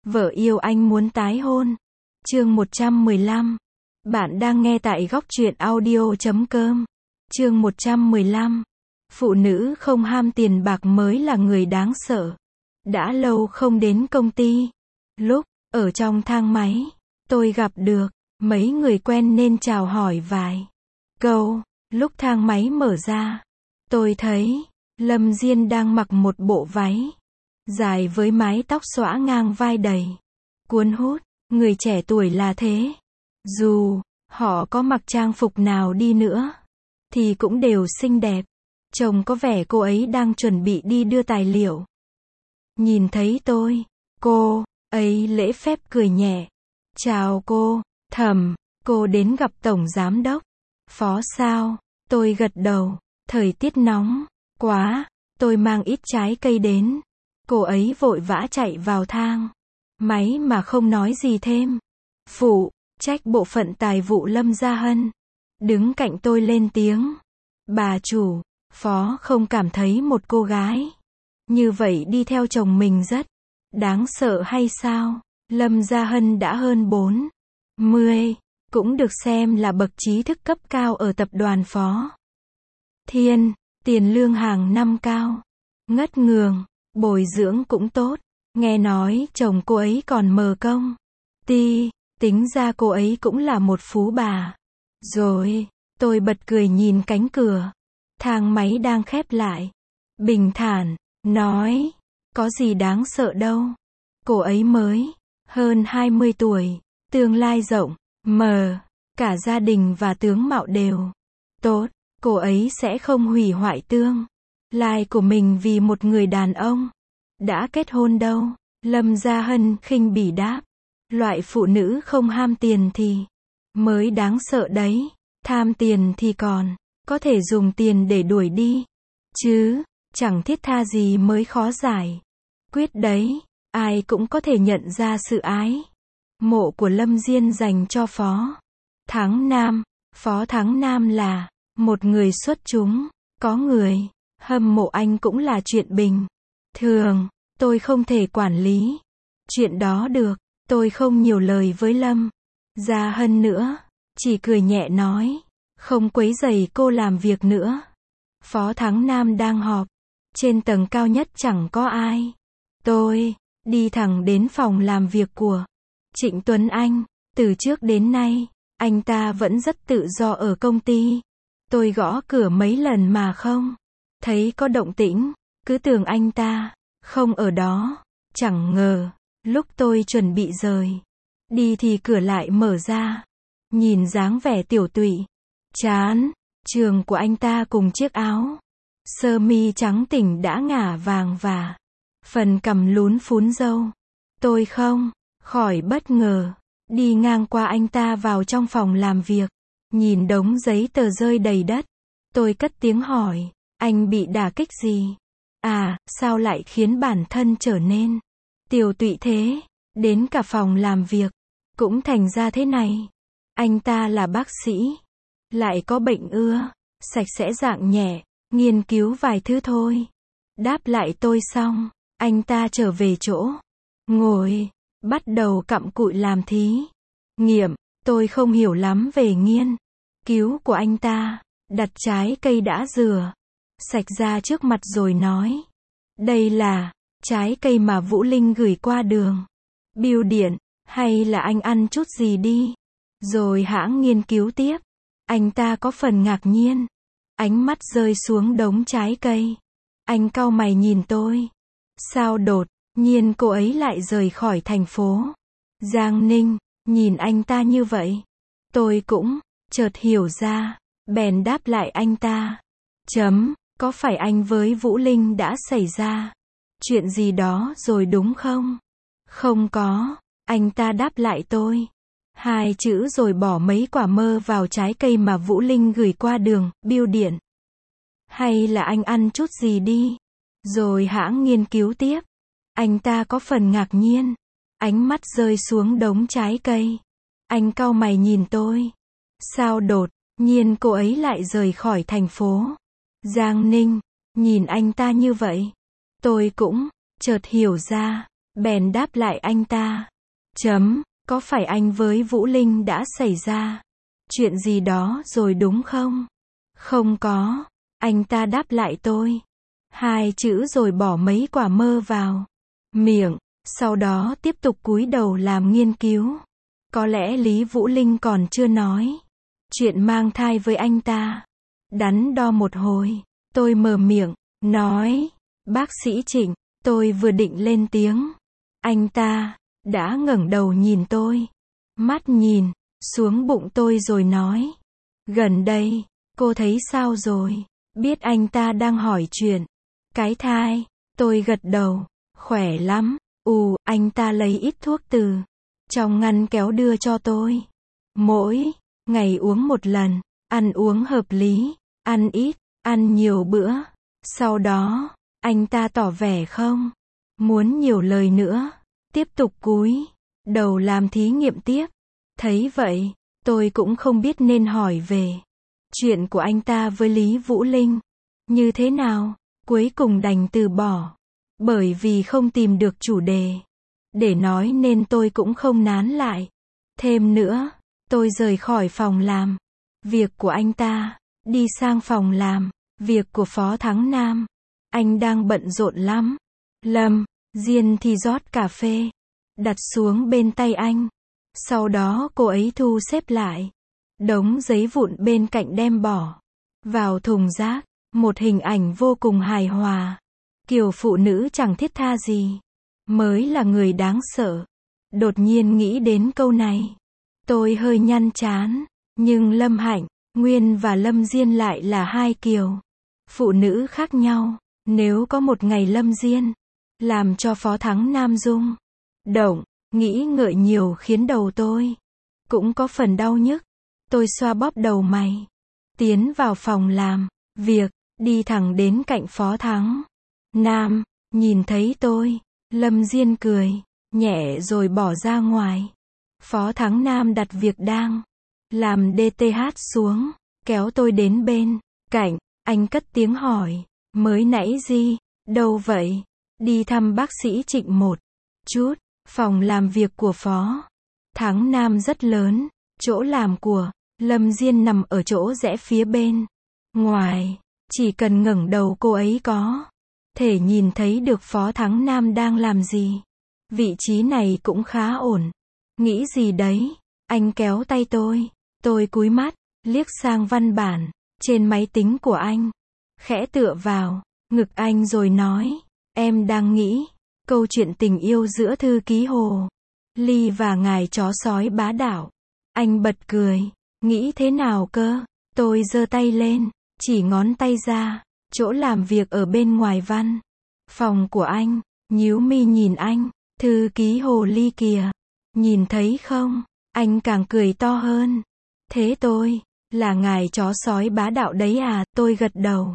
Vợ yêu anh muốn tái hôn. Chương 115. Bạn đang nghe tại góc truyện audio.com. Chương 115. Phụ nữ không ham tiền bạc mới là người đáng sợ. Đã lâu không đến công ty. Lúc ở trong thang máy, tôi gặp được mấy người quen nên chào hỏi vài câu. Lúc thang máy mở ra, tôi thấy Lâm Diên đang mặc một bộ váy dài với mái tóc xõa ngang vai đầy cuốn hút. Người trẻ tuổi là thế. Dù họ có mặc trang phục nào đi nữa thì cũng đều xinh đẹp. Trông có vẻ cô ấy đang chuẩn bị đi đưa tài liệu. Nhìn thấy tôi, cô ấy lễ phép cười nhẹ. Chào cô, Thẩm, cô đến gặp Tổng Giám đốc Phó sao? Tôi gật đầu. Thời tiết nóng quá, tôi mang ít trái cây đến. Cô ấy vội vã chạy vào thang máy mà không nói gì thêm. Phụ trách bộ phận tài vụ Lâm Gia Hân đứng cạnh tôi lên tiếng. Bà chủ, Phó không cảm thấy một cô gái như vậy đi theo chồng mình rất đáng sợ hay sao? Lâm Gia Hân đã hơn 40, cũng được xem là bậc trí thức cấp cao ở tập đoàn Phó Thiên, tiền lương hàng năm cao ngất ngường, bồi dưỡng cũng tốt. Nghe nói chồng cô ấy còn mở công ty, tính ra cô ấy cũng là một phú bà. Rồi, tôi bật cười nhìn cánh cửa thang máy đang khép lại. Bình thản nói, có gì đáng sợ đâu. Cô ấy mới hơn 20 tuổi, tương lai rộng mở, cả gia đình và tướng mạo đều tốt. Cô ấy sẽ không hủy hoại tương lai của mình vì một người đàn ông đã kết hôn đâu. Lâm Gia Hân khinh bỉ đáp. Loại phụ nữ không ham tiền thì mới đáng sợ đấy. Tham tiền thì còn có thể dùng tiền để đuổi đi, chứ chẳng thiết tha gì mới khó giải quyết đấy. Ai cũng có thể nhận ra sự ái mộ của Lâm Diên dành cho Phó Thắng Nam. Phó Thắng Nam là một người xuất chúng, có người hâm mộ anh cũng là chuyện bình thường. Tôi không thể quản lý chuyện đó được. Tôi không nhiều lời với Lâm Gia Hân nữa, chỉ cười nhẹ nói, không quấy rầy cô làm việc nữa. Phó Thắng Nam đang họp trên tầng cao nhất, chẳng có ai. Tôi đi thẳng đến phòng làm việc của Trịnh Tuấn Anh. Từ trước đến nay, anh ta vẫn rất tự do ở công ty. Tôi gõ cửa mấy lần mà không thấy có động tĩnh, cứ tưởng anh ta không ở đó. Chẳng ngờ, lúc tôi chuẩn bị rời đi thì cửa lại mở ra. Nhìn dáng vẻ tiểu tụy, chán trường của anh ta cùng chiếc áo sơ mi trắng tỉnh đã ngả vàng và phần cằm lún phún râu. Tôi không khỏi bất ngờ, đi ngang qua anh ta vào trong phòng làm việc, nhìn đống giấy tờ rơi đầy đất. Tôi cất tiếng hỏi, anh bị đả kích gì? À, sao lại khiến bản thân trở nên tiều tụy thế? Đến cả phòng làm việc cũng thành ra thế này. Anh ta là bác sĩ, lại có bệnh ưa sạch sẽ dạng nhẹ, nghiên cứu vài thứ thôi. Đáp lại tôi xong, anh ta trở về chỗ ngồi, bắt đầu cặm cụi làm thí nghiệm. Tôi không hiểu lắm về nghiên cứu của anh ta, đặt trái cây đã rửa sạch ra trước mặt rồi nói, đây là trái cây mà Vũ Linh gửi qua đường bưu điện, hay là anh ăn chút gì đi rồi hãng nghiên cứu tiếp. Anh ta có phần ngạc nhiên, ánh mắt rơi xuống đống trái cây. Anh cau mày nhìn tôi. Sao đột nhiên cô ấy lại rời khỏi thành phố Giang Ninh? Nhìn anh ta như vậy, tôi cũng chợt hiểu ra, bèn đáp lại anh ta. Có phải anh với Vũ Linh đã xảy ra chuyện gì đó rồi đúng không? Không có, anh ta đáp lại tôi. Hai chữ rồi bỏ mấy quả mơ vào trái cây mà Vũ Linh gửi qua đường bưu điện. Hay là anh ăn chút gì đi rồi hãng nghiên cứu tiếp. Anh ta có phần ngạc nhiên, ánh mắt rơi xuống đống trái cây. Anh cau mày nhìn tôi. Sao đột nhiên cô ấy lại rời khỏi thành phố Giang Ninh? Nhìn anh ta như vậy, tôi cũng chợt hiểu ra, Bèn đáp lại anh ta. Có phải anh với Vũ Linh đã xảy ra chuyện gì đó rồi đúng không? Không có. Anh ta đáp lại tôi. 2 chữ rồi bỏ mấy quả mơ vào miệng, sau đó tiếp tục cúi đầu làm nghiên cứu. Có lẽ Lý Vũ Linh còn chưa nói chuyện mang thai với anh ta. Đắn đo một hồi, tôi mở miệng, nói, bác sĩ Trịnh, tôi vừa định lên tiếng. Anh ta đã ngẩng đầu nhìn tôi, mắt nhìn xuống bụng tôi rồi nói, gần đây, cô thấy sao rồi? Biết anh ta đang hỏi chuyện cái thai, tôi gật đầu, khỏe lắm. Anh ta lấy ít thuốc từ trong ngăn kéo đưa cho tôi. Mỗi ngày uống 1 lần, ăn uống hợp lý, ăn ít, ăn nhiều bữa. Sau đó, anh ta tỏ vẻ không muốn nhiều lời nữa, tiếp tục cúi đầu làm thí nghiệm tiếp. Thấy vậy, tôi cũng không biết nên hỏi về chuyện của anh ta với Lý Vũ Linh như thế nào, cuối cùng đành từ bỏ, bởi vì không tìm được chủ đề để nói nên tôi cũng không nán lại thêm nữa. Tôi rời khỏi phòng làm việc của anh ta, đi sang phòng làm việc của Phó Thắng Nam. Anh đang bận rộn lắm. Lâm Diên thì rót cà phê, đặt xuống bên tay anh. Sau đó cô ấy thu xếp lại đống giấy vụn bên cạnh đem bỏ vào thùng rác. Một hình ảnh vô cùng hài hòa. Kiểu phụ nữ chẳng thiết tha gì mới là người đáng sợ. Đột nhiên nghĩ đến câu này, tôi hơi nhăn trán. Nhưng Lâm Hạnh Nguyên và Lâm Diên lại là 2 kiểu phụ nữ khác nhau. Nếu có một ngày Lâm Diên làm cho Phó Thắng Nam rung động, nghĩ ngợi nhiều khiến đầu tôi cũng có phần đau nhức. Tôi xoa bóp đầu mày, tiến vào phòng làm việc, đi thẳng đến cạnh Phó Thắng Nam. Nhìn thấy tôi, Lâm Diên cười nhẹ rồi bỏ ra ngoài. Phó Thắng Nam đặt việc đang làm DTH xuống, kéo tôi đến bên cạnh. Anh cất tiếng hỏi, mới nãy gì, đâu vậy? Đi thăm bác sĩ Trịnh một chút. Phòng làm việc của Phó Thắng Nam rất lớn. Chỗ làm của Lâm Diên nằm ở chỗ rẽ phía bên ngoài. Chỉ cần ngẩng đầu cô ấy có thể nhìn thấy được Phó Thắng Nam đang làm gì. Vị trí này cũng khá ổn. Nghĩ gì đấy? Anh kéo tay tôi. Tôi cúi mắt, liếc sang văn bản trên máy tính của anh. Khẽ tựa vào ngực anh rồi nói, em đang nghĩ câu chuyện tình yêu giữa thư ký Hồ Ly và ngài chó sói bá đạo. Anh bật cười. Nghĩ thế nào cơ? Tôi giơ tay lên, chỉ ngón tay ra chỗ làm việc ở bên ngoài văn phòng của anh, nhíu mi nhìn anh. Thư ký Hồ Ly kìa, nhìn thấy không? Anh càng cười to hơn. Thế tôi là ngài chó sói bá đạo đấy à? Tôi gật đầu,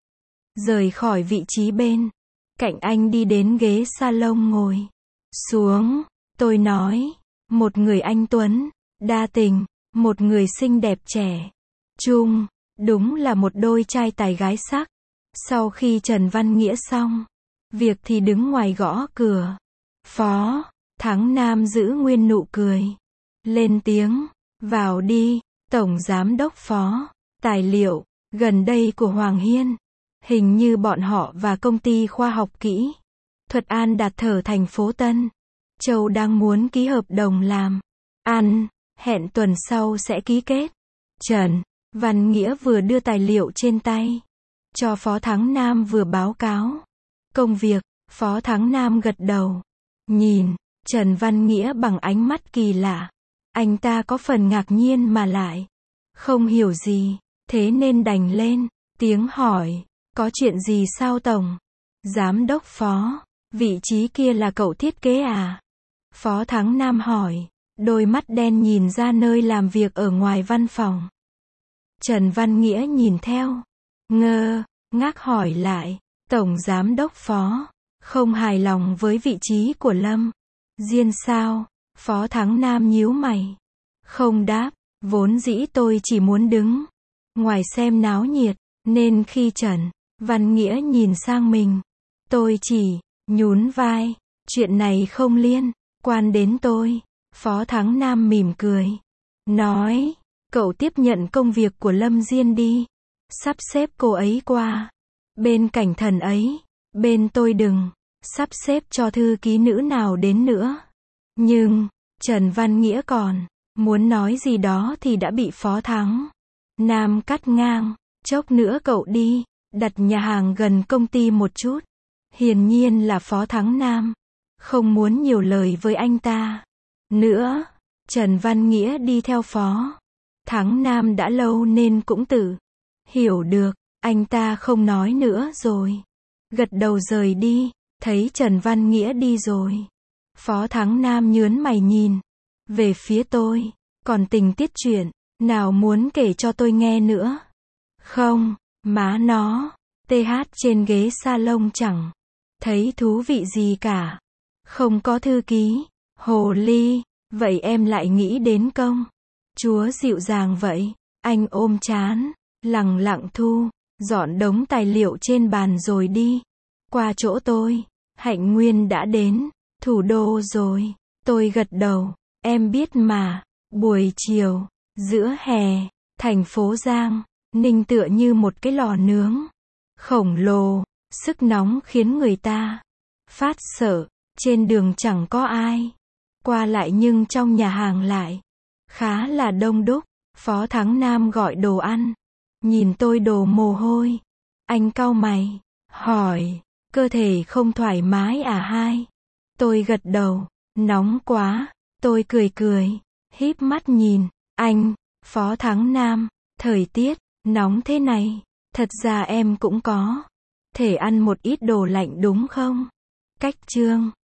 rời khỏi vị trí bên cạnh anh, đi đến ghế salon ngồi xuống. Tôi nói, một người anh tuấn đa tình, một người xinh đẹp trẻ trung, đúng là một đôi trai tài gái sắc. Sau khi Trần Văn Nghĩa xong việc thì đứng ngoài gõ cửa. Phó Thắng Nam giữ nguyên nụ cười, lên tiếng, vào đi. Tổng giám đốc Phó tài liệu gần đây của Hoàng Hiên, hình như bọn họ và công ty khoa học kỹ thuật An Đạt ở thành phố Tân Châu đang muốn ký hợp đồng làm ăn, hẹn tuần sau sẽ ký kết. Trần Văn Nghĩa vừa đưa tài liệu trên tay cho Phó Thắng Nam vừa báo cáo công việc. Phó Thắng Nam gật đầu, nhìn Trần Văn Nghĩa bằng ánh mắt kỳ lạ. Anh ta có phần ngạc nhiên mà lại không hiểu gì, thế nên đành lên tiếng hỏi, có chuyện gì sao tổng giám đốc Phó? Vị trí kia là cậu thiết kế à? Phó Thắng Nam hỏi, đôi mắt đen nhìn ra nơi làm việc ở ngoài văn phòng. Trần Văn Nghĩa nhìn theo, ngơ ngác hỏi lại, tổng giám đốc Phó không hài lòng với vị trí của Lâm Diên sao? Phó Thắng Nam nhíu mày, không đáp. Vốn dĩ tôi chỉ muốn đứng ngoài xem náo nhiệt, nên khi Trần Văn Nghĩa nhìn sang mình, tôi chỉ nhún vai, Chuyện này không liên quan đến tôi. Phó Thắng Nam mỉm cười. Nói, cậu tiếp nhận công việc của Lâm Diên đi. Sắp xếp cô ấy qua bên cạnh thần ấy. Bên tôi đừng sắp xếp cho thư ký nữ nào đến nữa. Nhưng, Trần Văn Nghĩa còn muốn nói gì đó thì đã bị Phó Thắng Nam cắt ngang. Chốc nữa cậu đi, đặt nhà hàng gần công ty một chút. Hiển nhiên là Phó Thắng Nam không muốn nhiều lời với anh ta nữa. Trần Văn Nghĩa đi theo Phó Thắng Nam đã lâu nên cũng tự hiểu được, anh ta không nói nữa rồi. Gật đầu rời đi, thấy Trần Văn Nghĩa đi rồi. Phó Thắng Nam nhớn mày nhìn về phía tôi. Còn tình tiết chuyện nào muốn kể cho tôi nghe nữa? Không, má nó. TH trên ghế salon chẳng thấy thú vị gì cả. Không có thư ký. Hồ ly. Vậy em lại nghĩ đến công chúa dịu dàng vậy. Anh ôm trán, lẳng lặng thu dọn đống tài liệu trên bàn rồi đi qua chỗ tôi. Hạnh Nguyên đã đến thủ đô rồi. Tôi gật đầu. Em biết mà. Buổi chiều giữa hè, thành phố Giang Ninh tựa như một cái lò nướng khổng lồ, sức nóng khiến người ta phát sợ. Trên đường chẳng có ai qua lại nhưng trong nhà hàng lại khá là đông đúc. Phó Thắng Nam gọi đồ ăn, nhìn tôi đổ mồ hôi. Anh cau mày, hỏi, cơ thể không thoải mái à hai? Tôi gật đầu, nóng quá. Tôi cười, híp mắt nhìn anh. Phó Thắng Nam, thời tiết nóng thế này, thật ra em cũng có thể ăn một ít đồ lạnh đúng không? Cách chương